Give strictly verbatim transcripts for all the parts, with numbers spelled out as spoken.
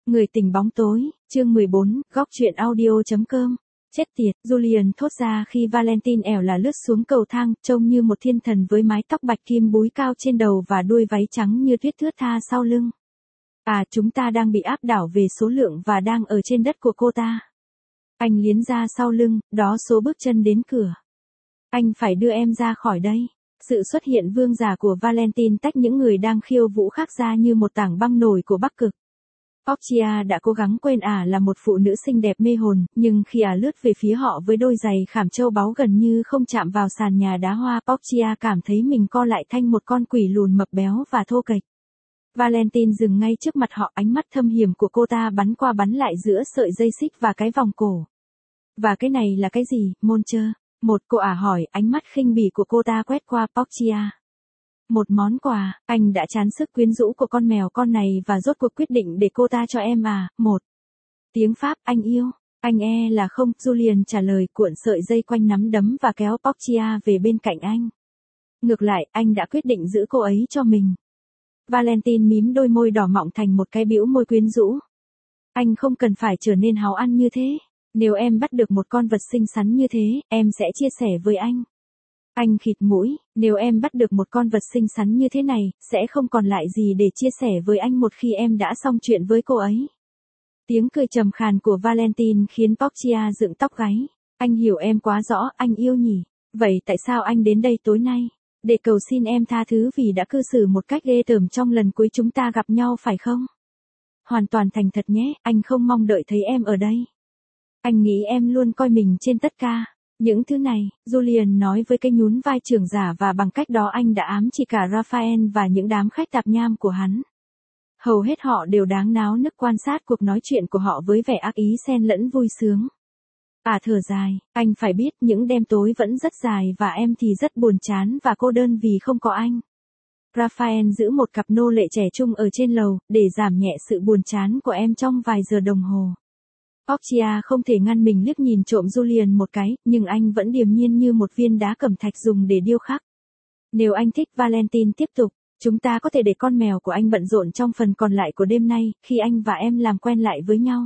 Người tình bóng tối, chương mười bốn, góc truyện audio.com. Chết tiệt, Julian thốt ra khi Valentine ẻo là lướt xuống cầu thang, trông như một thiên thần với mái tóc bạch kim búi cao trên đầu và đuôi váy trắng như tuyết thướt tha sau lưng. À, chúng ta đang bị áp đảo về số lượng và đang ở trên đất của cô ta. Anh liến ra sau lưng, đó số bước chân đến cửa. Anh phải đưa em ra khỏi đây. Sự xuất hiện vương giả của Valentine tách những người đang khiêu vũ khác ra như một tảng băng nổi của Bắc Cực. Portia đã cố gắng quên ả là một phụ nữ xinh đẹp mê hồn, nhưng khi ả lướt về phía họ với đôi giày khảm châu báu gần như không chạm vào sàn nhà đá hoa, Portia cảm thấy mình co lại thành một con quỷ lùn mập béo và thô kệch. Valentine dừng ngay trước mặt họ, ánh mắt thâm hiểm của cô ta bắn qua bắn lại giữa sợi dây xích và cái vòng cổ. Và cái này là cái gì, Moncher? Một cô ả hỏi, ánh mắt khinh bỉ của cô ta quét qua Portia. Một món quà, anh đã chán sức quyến rũ của con mèo con này và rốt cuộc quyết định để cô ta cho em à, một. Tiếng Pháp, anh yêu, anh e là không, Julian trả lời, cuộn sợi dây quanh nắm đấm và kéo Portia về bên cạnh anh. Ngược lại, anh đã quyết định giữ cô ấy cho mình. Valentine mím đôi môi đỏ mọng thành một cái bĩu môi quyến rũ. Anh không cần phải trở nên háo ăn như thế. Nếu em bắt được một con vật xinh xắn như thế, em sẽ chia sẻ với anh. Anh khịt mũi, nếu em bắt được một con vật xinh xắn như thế này, sẽ không còn lại gì để chia sẻ với anh một khi em đã xong chuyện với cô ấy. Tiếng cười trầm khàn của Valentine khiến Portia dựng tóc gáy. Anh hiểu em quá rõ, anh yêu nhỉ. Vậy tại sao anh đến đây tối nay? Để cầu xin em tha thứ vì đã cư xử một cách ghê tởm trong lần cuối chúng ta gặp nhau phải không? Hoàn toàn thành thật nhé, anh không mong đợi thấy em ở đây. Anh nghĩ em luôn coi mình trên tất cả. Những thứ này, Julian nói với cái nhún vai trưởng giả và bằng cách đó anh đã ám chỉ cả Raphael và những đám khách tạp nham của hắn. Hầu hết họ đều đáng náo nức quan sát cuộc nói chuyện của họ với vẻ ác ý xen lẫn vui sướng. À thở dài, anh phải biết những đêm tối vẫn rất dài và em thì rất buồn chán và cô đơn vì không có anh. Raphael giữ một cặp nô lệ trẻ trung ở trên lầu, để giảm nhẹ sự buồn chán của em trong vài giờ đồng hồ. Portia không thể ngăn mình liếc nhìn trộm Julian một cái, nhưng anh vẫn điềm nhiên như một viên đá cẩm thạch dùng để điêu khắc. Nếu anh thích, Valentine tiếp tục, chúng ta có thể để con mèo của anh bận rộn trong phần còn lại của đêm nay, khi anh và em làm quen lại với nhau.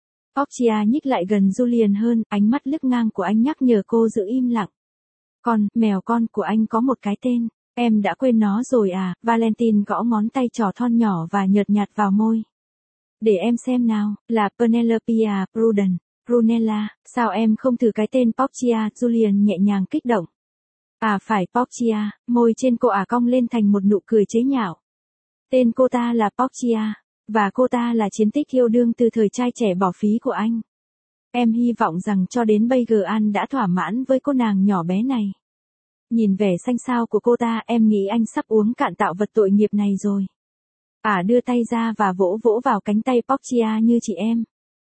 Portia nhích lại gần Julian hơn, ánh mắt liếc ngang của anh nhắc nhở cô giữ im lặng. Con, mèo con của anh có một cái tên, em đã quên nó rồi à? Valentine gõ ngón tay trỏ thon nhỏ và nhợt nhạt vào môi. Để em xem nào, là Penelope à, Prudence, Prunella, sao em không thử cái tên Portia? Julian nhẹ nhàng kích động. À phải Portia, môi trên cô ả cong lên thành một nụ cười chế nhạo. Tên cô ta là Portia, và cô ta là chiến tích yêu đương từ thời trai trẻ bỏ phí của anh. Em hy vọng rằng cho đến bây giờ anh đã thỏa mãn với cô nàng nhỏ bé này. Nhìn vẻ xanh xao của cô ta, em nghĩ anh sắp uống cạn tạo vật tội nghiệp này rồi. Ả à, đưa tay ra và vỗ vỗ vào cánh tay Portia như chị em.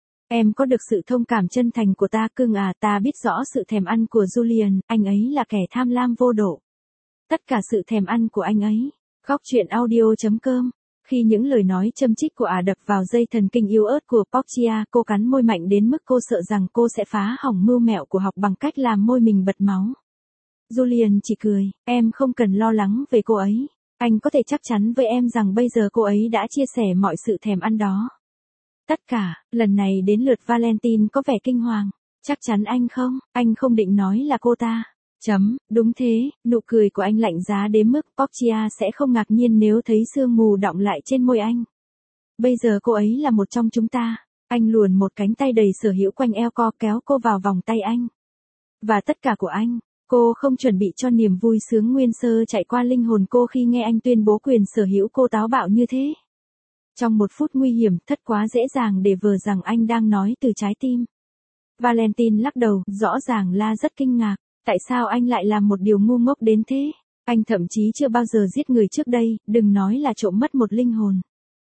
Em có được sự thông cảm chân thành của ta cưng à? Ta biết rõ sự thèm ăn của Julian, anh ấy là kẻ tham lam vô độ. Tất cả sự thèm ăn của anh ấy. Góc truyện audio.com. Khi những lời nói châm chích của Ả đập vào dây thần kinh yếu ớt của Portia, cô cắn môi mạnh đến mức cô sợ rằng cô sẽ phá hỏng mưu mẹo của học bằng cách làm môi mình bật máu. Julian chỉ cười, em không cần lo lắng về cô ấy. Anh có thể chắc chắn với em rằng bây giờ cô ấy đã chia sẻ mọi sự thèm ăn đó. Tất cả, lần này đến lượt Valentine có vẻ kinh hoàng. Chắc chắn anh không, anh không định nói là cô ta. Chấm, đúng thế, nụ cười của anh lạnh giá đến mức Portia sẽ không ngạc nhiên nếu thấy sương mù đọng lại trên môi anh. Bây giờ cô ấy là một trong chúng ta. Anh luồn một cánh tay đầy sở hữu quanh eo co kéo cô vào vòng tay anh. Và tất cả của anh. Cô không chuẩn bị cho niềm vui sướng nguyên sơ chạy qua linh hồn cô khi nghe anh tuyên bố quyền sở hữu cô táo bạo như thế. Trong một phút nguy hiểm, thật quá dễ dàng để vờ rằng anh đang nói từ trái tim. Valentine lắc đầu, rõ ràng là rất kinh ngạc. Tại sao anh lại làm một điều ngu ngốc đến thế? Anh thậm chí chưa bao giờ giết người trước đây, đừng nói là trộm mất một linh hồn.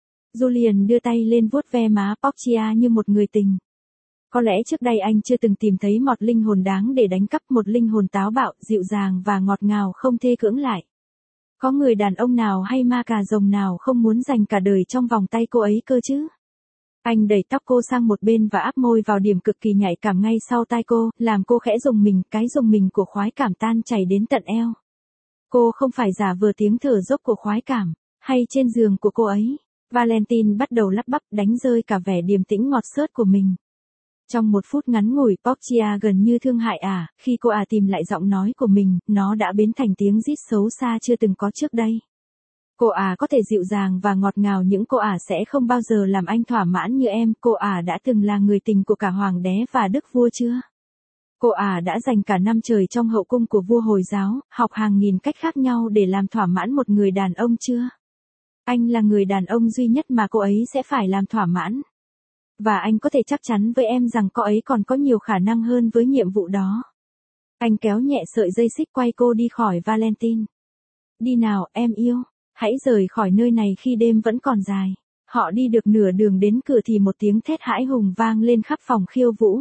Julian đưa tay lên vuốt ve má Portia như một người tình. Có lẽ trước đây anh chưa từng tìm thấy một linh hồn đáng để đánh cắp, một linh hồn táo bạo, dịu dàng và ngọt ngào không thê cưỡng lại. Có người đàn ông nào hay ma cà rồng nào không muốn dành cả đời trong vòng tay cô ấy cơ chứ? Anh đẩy tóc cô sang một bên và áp môi vào điểm cực kỳ nhạy cảm ngay sau tai cô, làm cô khẽ rùng mình, cái rùng mình của khoái cảm tan chảy đến tận eo. Cô không phải giả vờ tiếng thở dốc của khoái cảm, hay trên giường của cô ấy. Valentine bắt đầu lắp bắp đánh rơi cả vẻ điềm tĩnh ngọt xớt của mình. Trong một phút ngắn ngủi, Portia gần như thương hại ả, khi cô ả tìm lại giọng nói của mình, nó đã biến thành tiếng rít xấu xa chưa từng có trước đây. Cô ả có thể dịu dàng và ngọt ngào nhưng cô ả sẽ không bao giờ làm anh thỏa mãn như em. Cô ả đã từng là người tình của cả hoàng đế và đức vua chưa? Cô ả đã dành cả năm trời trong hậu cung của vua Hồi giáo, học hàng nghìn cách khác nhau để làm thỏa mãn một người đàn ông chưa? Anh là người đàn ông duy nhất mà cô ấy sẽ phải làm thỏa mãn. Và anh có thể chắc chắn với em rằng cô ấy còn có nhiều khả năng hơn với nhiệm vụ đó. Anh kéo nhẹ sợi dây xích quay cô đi khỏi Valentine. Đi nào, em yêu. Hãy rời khỏi nơi này khi đêm vẫn còn dài. Họ đi được nửa đường đến cửa thì một tiếng thét hãi hùng vang lên khắp phòng khiêu vũ.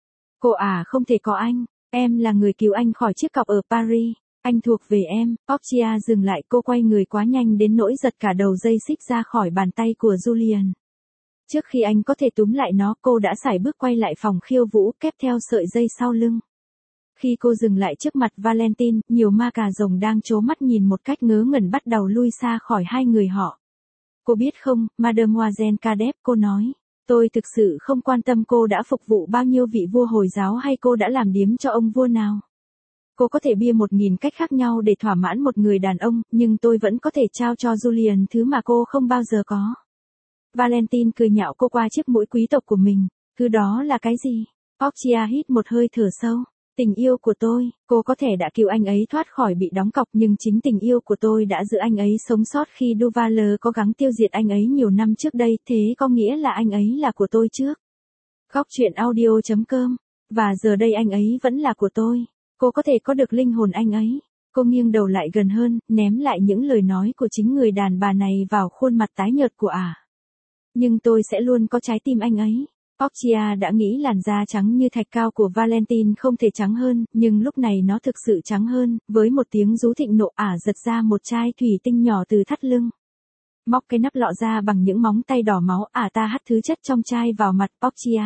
Cô ả không thể có anh. Em là người cứu anh khỏi chiếc cọc ở Paris. Anh thuộc về em. Portia dừng lại, cô quay người quá nhanh đến nỗi giật cả đầu dây xích ra khỏi bàn tay của Julian. Trước khi anh có thể túm lại nó, cô đã sải bước quay lại phòng khiêu vũ, kép theo sợi dây sau lưng. Khi cô dừng lại trước mặt Valentine, nhiều ma cà rồng đang trố mắt nhìn một cách ngớ ngẩn bắt đầu lui xa khỏi hai người họ. Cô biết không, Mademoiselle Cadet, cô nói. Tôi thực sự không quan tâm cô đã phục vụ bao nhiêu vị vua Hồi giáo hay cô đã làm điếm cho ông vua nào. Cô có thể bia một nghìn cách khác nhau để thỏa mãn một người đàn ông, nhưng tôi vẫn có thể trao cho Julian thứ mà cô không bao giờ có. Valentine cười nhạo cô qua chiếc mũi quý tộc của mình. Thứ đó là cái gì? Portia hít một hơi thở sâu. Tình yêu của tôi, cô có thể đã cứu anh ấy thoát khỏi bị đóng cọc nhưng chính tình yêu của tôi đã giữ anh ấy sống sót khi Duval cố gắng tiêu diệt anh ấy nhiều năm trước đây, thế có nghĩa là anh ấy là của tôi trước. Góc truyện audio chấm com. Và giờ đây anh ấy vẫn là của tôi. Cô có thể có được linh hồn anh ấy. Cô nghiêng đầu lại gần hơn, ném lại những lời nói của chính người đàn bà này vào khuôn mặt tái nhợt của ả. Nhưng tôi sẽ luôn có trái tim anh ấy. Portia đã nghĩ làn da trắng như thạch cao của Valentine không thể trắng hơn, nhưng lúc này nó thực sự trắng hơn. Với một tiếng rú thịnh nộ, ả giật ra một chai thủy tinh nhỏ từ thắt lưng. Móc cái nắp lọ ra bằng những móng tay đỏ máu, ả ta hắt thứ chất trong chai vào mặt Portia.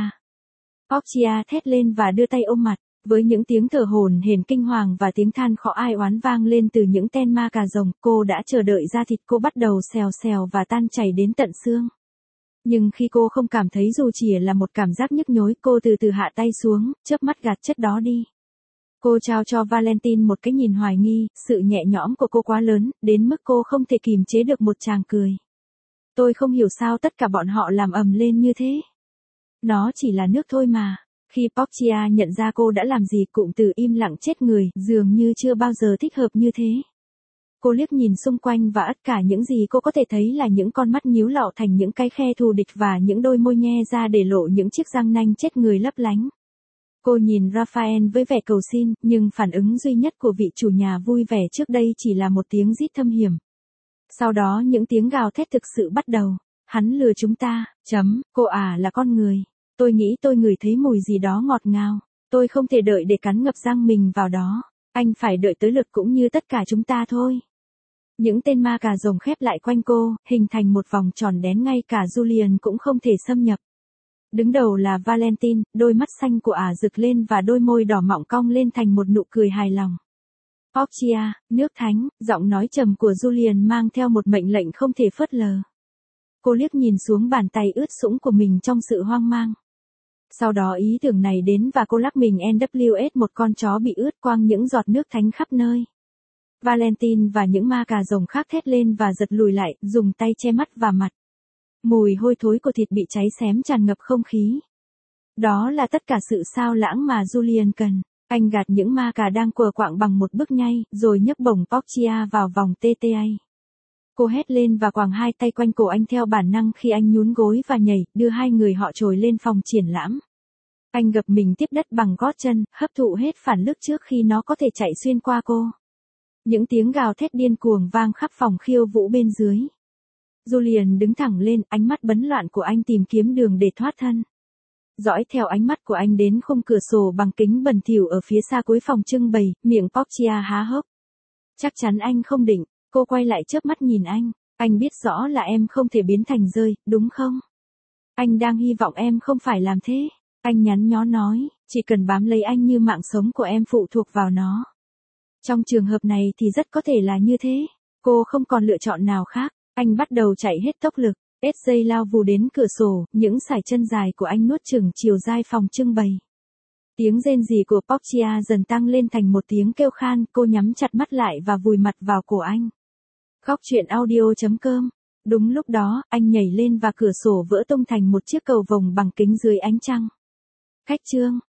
Portia thét lên và đưa tay ôm mặt. Với những tiếng thở hổn hển kinh hoàng và tiếng than khọ ai oán vang lên từ những ten ma cà rồng, cô đã chờ đợi da thịt cô bắt đầu xèo xèo và tan chảy đến tận xương. Nhưng khi cô không cảm thấy dù chỉ là một cảm giác nhức nhối, cô từ từ hạ tay xuống, chớp mắt gạt chất đó đi. Cô trao cho Valentine một cái nhìn hoài nghi, sự nhẹ nhõm của cô quá lớn, đến mức cô không thể kìm chế được một tràng cười. Tôi không hiểu sao tất cả bọn họ làm ầm lên như thế. Nó chỉ là nước thôi mà. Khi Portia nhận ra cô đã làm gì, cụm từ im lặng chết người, dường như chưa bao giờ thích hợp như thế. Cô liếc nhìn xung quanh và tất cả những gì cô có thể thấy là những con mắt nhíu lọ thành những cái khe thù địch và những đôi môi nhe ra để lộ những chiếc răng nanh chết người lấp lánh. Cô nhìn Raphael với vẻ cầu xin, nhưng phản ứng duy nhất của vị chủ nhà vui vẻ trước đây chỉ là một tiếng rít thâm hiểm. Sau đó những tiếng gào thét thực sự bắt đầu. Hắn lừa chúng ta, chấm, cô à là con người. Tôi nghĩ tôi ngửi thấy mùi gì đó ngọt ngào. Tôi không thể đợi để cắn ngập răng mình vào đó. Anh phải đợi tới lượt cũng như tất cả chúng ta thôi. Những tên ma cà rồng khép lại quanh cô, hình thành một vòng tròn đen, ngay cả Julian cũng không thể xâm nhập. Đứng đầu là Valentine, đôi mắt xanh của ả rực lên và đôi môi đỏ mọng cong lên thành một nụ cười hài lòng. Portia, nước thánh, giọng nói trầm của Julian mang theo một mệnh lệnh không thể phớt lờ. Cô liếc nhìn xuống bàn tay ướt sũng của mình trong sự hoang mang. Sau đó ý tưởng này đến và cô lắc mình en vê ét một con chó bị ướt quăng những giọt nước thánh khắp nơi. Valentine và những ma cà rồng khác thét lên và giật lùi lại, dùng tay che mắt và mặt. Mùi hôi thối của thịt bị cháy xém tràn ngập không khí. Đó là tất cả sự xao lãng mà Julian cần. Anh gạt những ma cà đang quờ quạng bằng một bước nhay, rồi nhấc bổng Portia vào vòng tê tê a. Cô hét lên và quàng hai tay quanh cổ anh theo bản năng khi anh nhún gối và nhảy, đưa hai người họ trồi lên phòng triển lãm. Anh gập mình tiếp đất bằng gót chân, hấp thụ hết phản lực trước khi nó có thể chạy xuyên qua cô. Những tiếng gào thét điên cuồng vang khắp phòng khiêu vũ bên dưới. Julian đứng thẳng lên, ánh mắt bấn loạn của anh tìm kiếm đường để thoát thân. Dõi theo ánh mắt của anh đến khung cửa sổ bằng kính bẩn thỉu ở phía xa cuối phòng trưng bày, miệng Portia há hốc. Chắc chắn anh không định. Cô quay lại chớp mắt nhìn anh. Anh biết rõ là em không thể biến thành rơi, đúng không? Anh đang hy vọng em không phải làm thế. Anh nhắn nhó nói, chỉ cần bám lấy anh như mạng sống của em phụ thuộc vào nó. Trong trường hợp này thì rất có thể là như thế. Cô không còn lựa chọn nào khác. Anh bắt đầu chạy hết tốc lực. ét giây lao vù đến cửa sổ, những sải chân dài của anh nuốt chửng chiều dai phòng trưng bày. Tiếng rên rỉ của Portia dần tăng lên thành một tiếng kêu khan, cô nhắm chặt mắt lại và vùi mặt vào cổ anh. Góc truyện audio chấm com. Đúng lúc đó, anh nhảy lên và cửa sổ vỡ tung thành một chiếc cầu vồng bằng kính dưới ánh trăng. Khách chương.